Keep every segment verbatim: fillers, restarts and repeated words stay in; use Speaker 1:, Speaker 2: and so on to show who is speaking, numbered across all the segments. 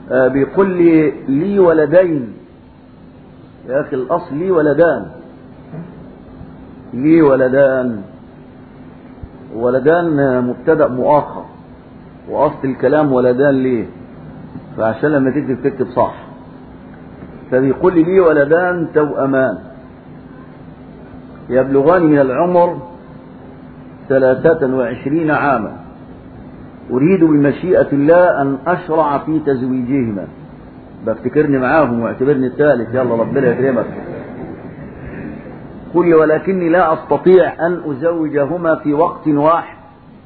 Speaker 1: آه بيقول لي لي ولدين يا أخي، الأصل لي ولدان، لي ولدان، ولدان مبتدأ مؤخر، وأصل الكلام ولدان ليه، فعشان لما تكتب تكتب صح. فبيقول لي لي ولدان توأمان يبلغان من العمر ثلاثة وعشرين عاما، أريد بمشيئة الله أن أشرع في تزويجهما. بفتكرني معاهم واعتبرني الثالث، يلا ربنا يكرمك. قل ولكني لا أستطيع أن أزوجهما في وقت واحد،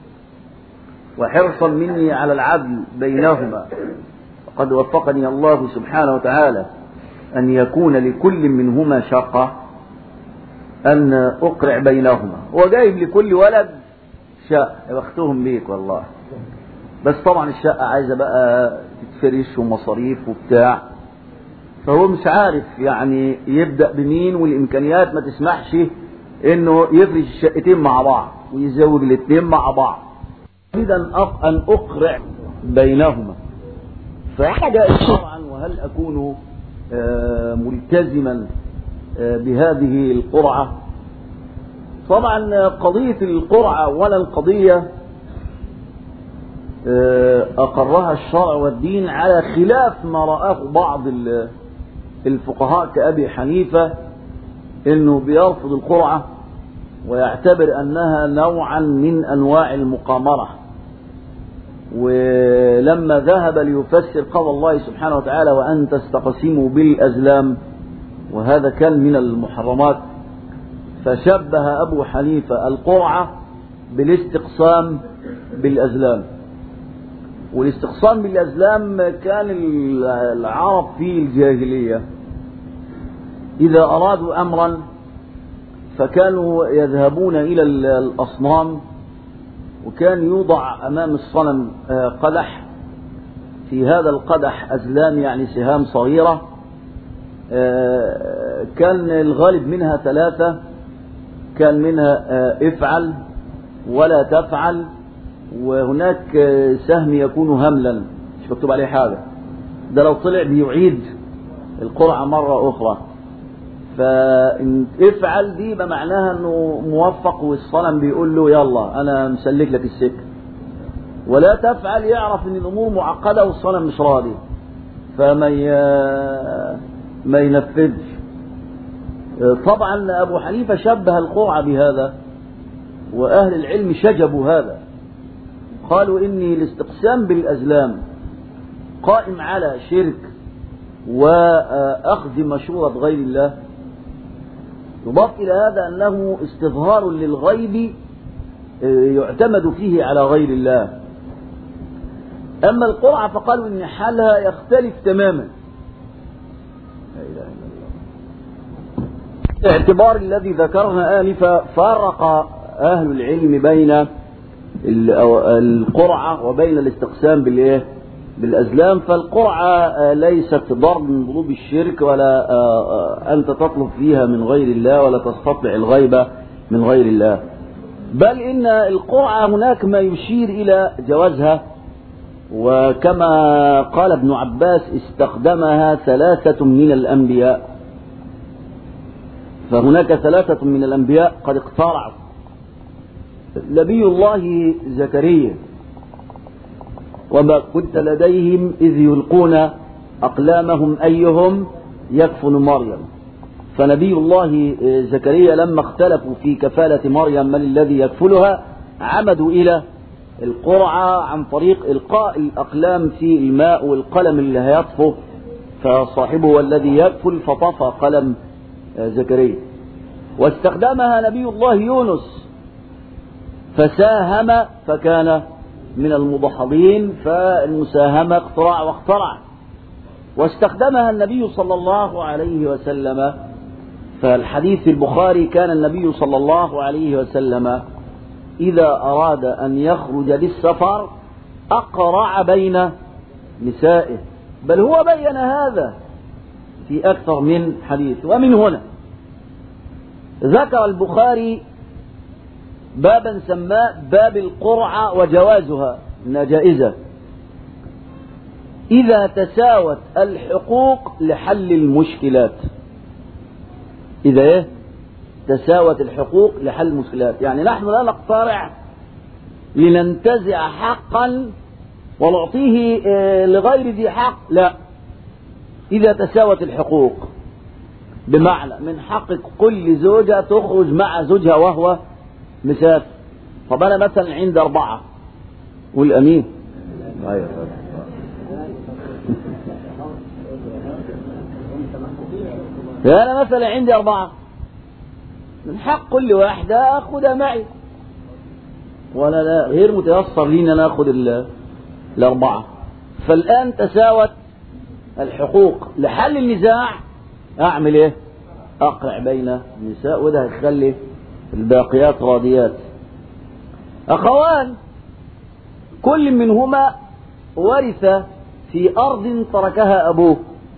Speaker 1: وحرصا مني على العدل بينهما، وقد وفقني الله سبحانه وتعالى أن يكون لكل منهما شقة أن أقرع بينهما، وجايب لكل ولد شقة. يبختهم بيك والله، بس طبعا الشقة عايزة بقى تتفرش ومصاريف وبتاع، فهو مش عارف يعني يبدأ بمين، والإمكانيات ما تسمحش إنه يفرش الشقتين مع بعض ويزوج الاثنين مع بعض. إذا أن أقرع بينهما، فحاجة شرعا، وهل أكون ملتزما بهذه القرعة؟ طبعا قضية القرعة ولا القضية أقرها الشرع والدين على خلاف ما رآه بعض الفقهاء كأبي حنيفة، إنه بيرفض القرعة ويعتبر أنها نوعا من أنواع المقامرة. ولما ذهب ليفسر قول الله سبحانه وتعالى وأن تستقسموا بالأزلام، وهذا كان من المحرمات، فشبه أبو حنيفة القرعة بالاستقسام بالأزلام. والاستقسام بالأزلام كان العرب في الجاهلية إذا أرادوا أمرا فكانوا يذهبون إلى الأصنام، وكان يوضع أمام الصنم قدح، في هذا القدح أزلام يعني سهام صغيرة، كان الغالب منها ثلاثة، كان منها افعل ولا تفعل، وهناك سهم يكون هملا مش مكتوب عليه حاجة، ده لو طلع بيعيد القرعة مرة أخرى. فافعل دي بمعناها أنه موفق والصنم بيقول له يلا أنا مسلك لك السكة، ولا تفعل يعرف أن الأمور معقدة والصنم مش راضي فما ما ينفذش. طبعا أبو حنيفة شبه القرعة بهذا، وأهل العلم شجبوا هذا، قالوا إني الاستقسام بالأزلام قائم على شرك وأخذ مشورة غير الله. يضاف إلى هذا أنه استظهار للغيب يعتمد فيه على غير الله. أما القرعة فقالوا إن حالها يختلف تماما، لا إله إلا الله. الاعتبار الذي ذكرنا آنفا فرق أهل العلم بين القرعة وبين الاستقسام بالإيه؟ بالأزلام. فالقرعة ليست ضرب من ضروب الشرك، ولا أنت تطلب فيها من غير الله، ولا تستطلع الغيبة من غير الله، بل إن القرعة هناك ما يشير إلى جوازها. وكما قال ابن عباس استخدمها ثلاثة من الأنبياء، فهناك ثلاثة من الأنبياء قد اقترعوا. نبي الله زكريا وما كنت لديهم إذ يلقون أقلامهم أيهم يكفل مريم. فنبي الله زكريا لما اختلفوا في كفالة مريم من الذي يكفلها عمدوا إلى القرعة عن طريق إلقاء الأقلام في الماء، والقلم اللي هيطفو فصاحبه الذي يكفل، فطفى قلم زكريا. واستخدمها نبي الله يونس فساهم فكان من المضحضين، فالمساهمة اقتراع واخترع. واستخدمها النبي صلى الله عليه وسلم، فالحديث البخاري كان النبي صلى الله عليه وسلم إذا أراد أن يخرج للسفر أقرع بين نسائه، بل هو بين هذا في أكثر من حديث. ومن هنا ذكر البخاري بابا سماه باب القرعة وجوازها، إنها جائزة. إذا تساوت الحقوق لحل المشكلات. إذا إيه؟ تساوت الحقوق لحل المشكلات. يعني نحن لا نقترع لننتزع حقا ونعطيه لغير ذي حق، لا. إذا تساوت الحقوق، بمعنى من حق كل زوجة تخرج مع زوجها وهو مسافر. طب أنا مثلا عندي أربعة، قول أمين. أيوة. أنا مثلا عندي أربعة، من حق كل واحدة أخذها معي، ولا لا غير متيسر لي أن أنا أخذ الأربعة. فالآن تساوت الحقوق، لحل النزاع أعمل إيه؟ أقرع بين النساء، وده هتخلي الباقيات راضيات. أخوان كل منهما ورث في أرض تركها أبوه.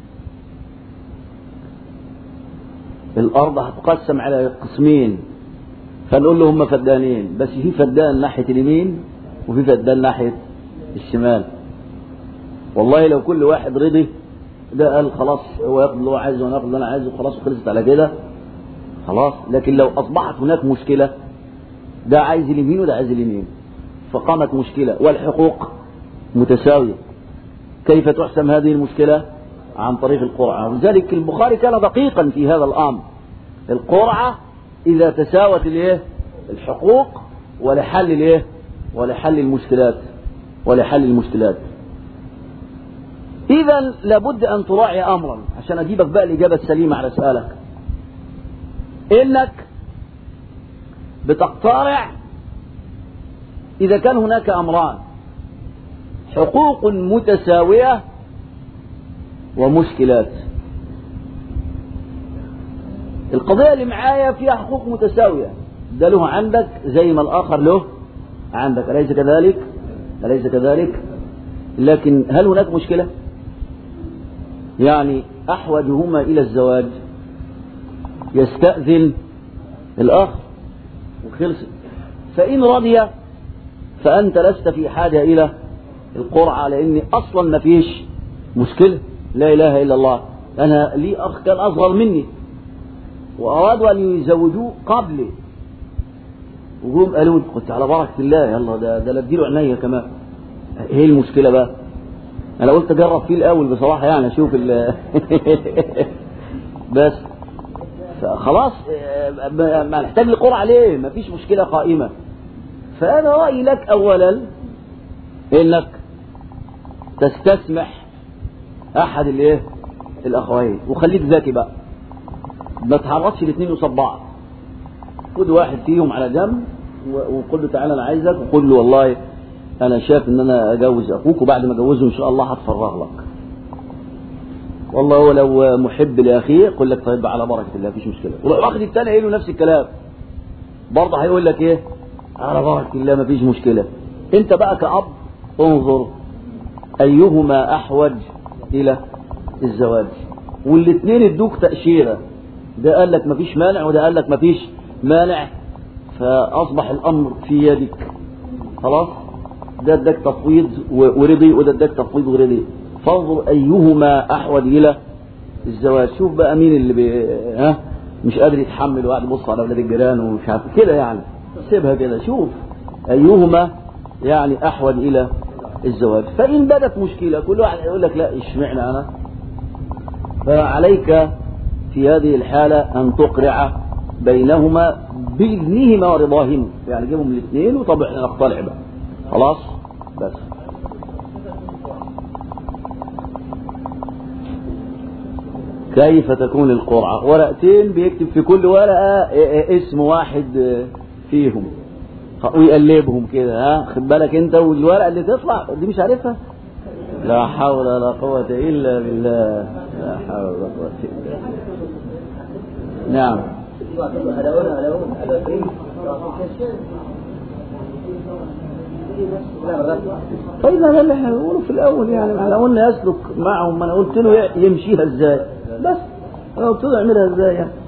Speaker 1: الأرض هتقسم على قسمين، فنقول له هم فدانين، بس في فدان ناحية اليمين وفي فدان ناحية الشمال. والله لو كل واحد رضي، ده قال خلاص هو ياخد اللي هو عايزه وانا اخد اللي انا عايزه وخلاص وخلصت على كده خلاص. لكن لو اصبحت هناك مشكلة، ده عايز اليمين وده عايز اليمين، فقامت مشكلة والحقوق متساوية، كيف تحسم هذه المشكلة؟ عن طريق القرعة. ولذلك البخاري كان دقيقا في هذا الأمر. القرعة إذا تساوت الايه؟ الحقوق، ولحل الايه؟ ولحل المشكلات ولحل المشكلات. إذا لابد أن تراعي أمرا عشان أجيبك بقى الإجابة السليمة على سؤالك، إنك بتقترع إذا كان هناك أمران: حقوق متساوية ومشكلات. القضية اللي معايا فيها حقوق متساوية، ده له عندك زي ما الآخر له عندك، أليس كذلك؟ أليس كذلك؟ لكن هل هناك مشكلة؟ يعني أحوجهما إلى الزواج يستأذن الآخر وخلص، فإن رضي فأنت لست في حاجة إلى القرعة، لأن أصلا ما فيش مشكلة. لا إله إلا الله. أنا لي أخ كان أصغر مني وأرادوا أن يزوجوه قبلي، وهم قالوا قلت على بركة الله يلا ده ده لديله عينيا كمان. إيه المشكلة بقى؟ أنا قلت أجرب فيه الأول بصراحة، يعني أشوف ال بس خلاص ما نحتاج لقرعة ليه؟ ما فيش مشكلة قائمة. فأنا رأيي لك أولا إنك تستسمح أحد الإيه؟ الأخوين، وخليك ذكي بقى، ما تحرصش الاثنين قصاد بعض. خد واحد فيهم على جنب وقل له تعالى أنا عايزك، وقل له والله أنا شايف إن أنا أجوز أخوك، وبعد ما أجوزه إن شاء الله هتفرغ لك. والله هو لو محب لأخيه يقول لك طيب على بركة الله مفيش مشكلة. والأخ الثاني هيقول له نفس الكلام برضه، هيقول لك إيه؟ على بركة الله مفيش مشكلة. أنت بقى كأب انظر أيهما أحوج إلى الزواج، والاثنين ادوك تأشيرة، ده قال لك مفيش مانع وده قال لك مفيش مانع، فأصبح الأمر في يدك خلاص. ده اداك تفويض ورضي وده اداك تفويض ورضي، فانظر أيهما أحوج إلى الزواج. شوف بقى مين اللي بي... ها مش قادر يتحمل وقاعد يبص على أولاد الجيران ومش عارف كده، يعني سيبها كده، شوف أيهما يعني أحوج إلى الزواج. فإن بدت مشكلة كل واحد يقول لك لا اشمعنى أنا، فعليك في هذه الحالة أن تقرع بينهما بإذنهما ورضاهما، يعني جيبهم الاثنين وطبعا احنا نقتلع بقى خلاص. بس كيف تكون القرعة؟ ورقتين بيكتب في كل ورقة اسم واحد فيهم ويقلبهم كده، ها خد بالك انت، والورقة اللي تطلع دي مش عارفها. لا حول ولا قوة إلا بالله، لا حول ولا قوة إلا بالله. نعم. طيب هذا اللي هنقوله في الأول، يعني احنا قلنا يسلك معهم، ما أنا قلت له يمشيها ازاي، بس أنا قلت له اعملها ازاي يعني.